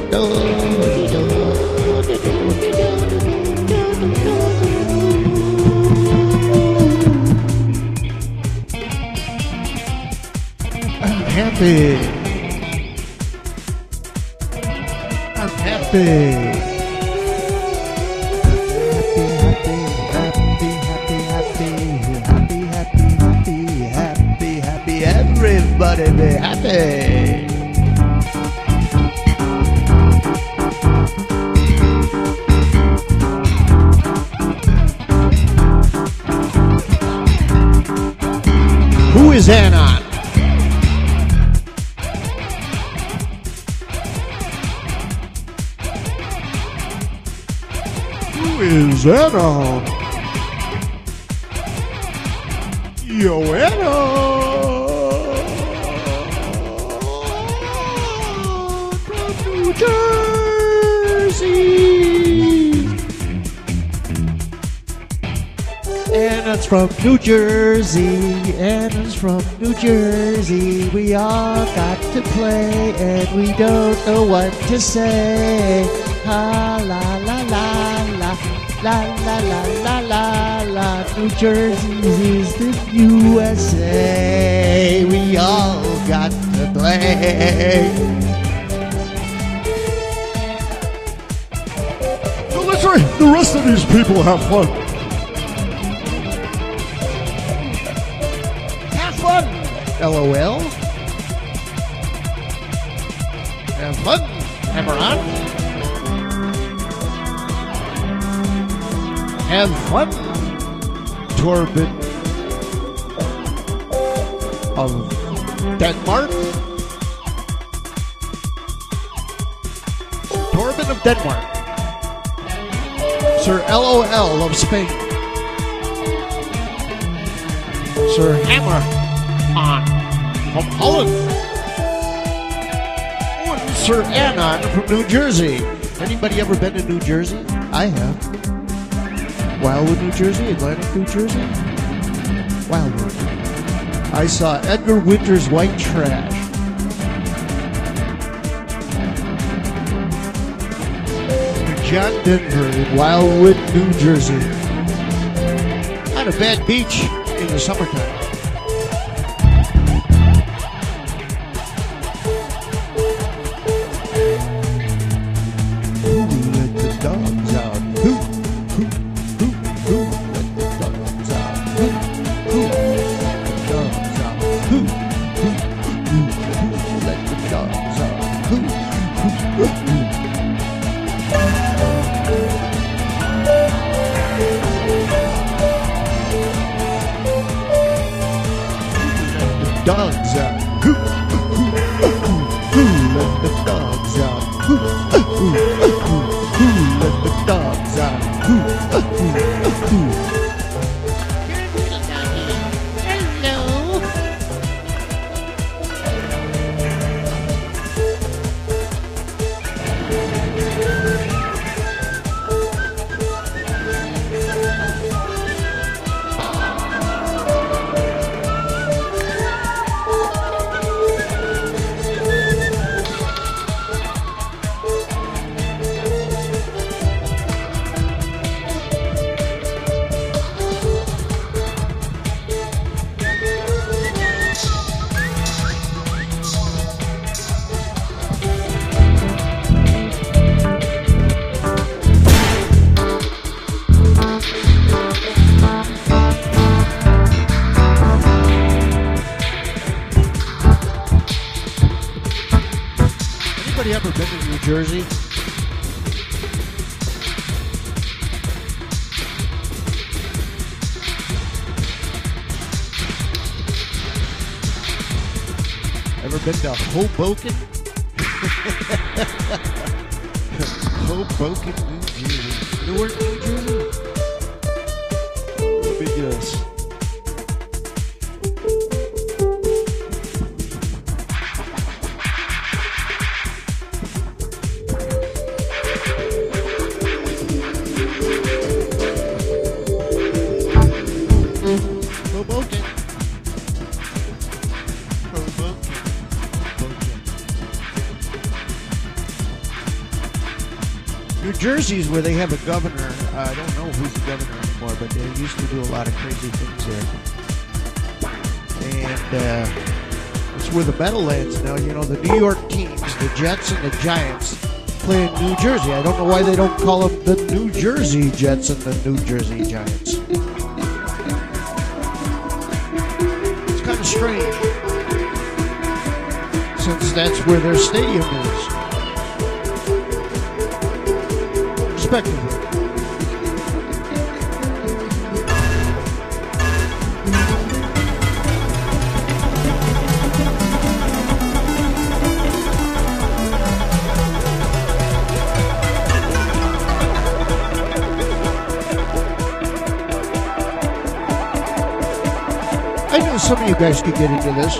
I'm happy. I'm happy. Happy, everybody be happy. Who is Anon? Who is Anon? Yo, Anon from New Jersey. Ann's from New Jersey. Ann's from New Jersey. We all got to play and we don't know what to say. Ha la la la la. La la la la la la. New Jersey is the USA. We all got to play. No, that's right. The rest of these people have fun. Have fun. LOL. Have fun. Hammer on. Have fun, Torben of Denmark. Torben of Denmark. Sir LOL of Spain. Sir Hammer on from Holland. And Sir Anon from New Jersey. Anybody ever been to New Jersey? I have. Wildwood, New Jersey, Atlantic, New Jersey. Wildwood. I saw Edgar Winter's White Trash. John Denver in Wildwood, New Jersey. Not a bad beach in the summertime. Who let the dogs out? Who let the dogs out? Who let the dogs out? Who let the dogs out? Who? Dogs out. Who let the dogs out? Who let the dogs out? Hello. Anybody ever been to New Jersey? Ever been to Hoboken? Hoboken, New Jersey. Newark, New Jersey? Let me guess. Hoboken. Hoboken. New Jersey's where they have a governor. I don't know who's the governor anymore, but they used to do a lot of crazy things there. And it's where the Meadowlands now. You know, the New York teams, the Jets and the Giants, play in New Jersey. I don't know why they don't call them the New Jersey Jets and the New Jersey Giants. It's kind of strange, since that's where their stadium is, respectively. I knew some of you guys could get into this.